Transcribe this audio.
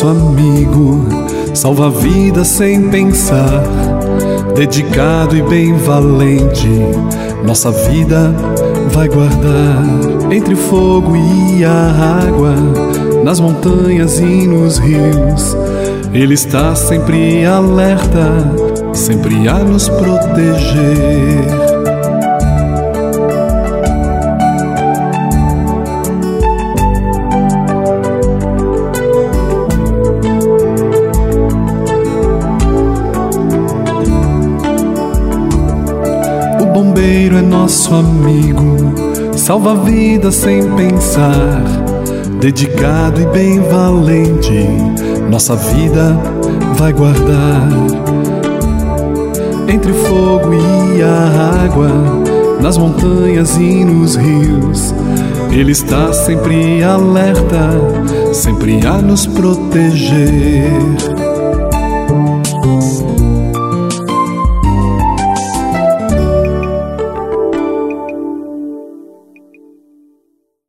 nosso amigo, salva a vida sem pensar, dedicado e bem valente, nossa vida vai guardar. Entre o fogo e a água, nas montanhas e nos rios, Ele está sempre alerta, sempre a nos proteger. O bombeiro é nosso amigo, salva a vida sem pensar, dedicado e bem valente, nossa vida vai guardar. Entre o fogo e a água, nas montanhas e nos rios, Ele está sempre alerta, sempre a nos proteger.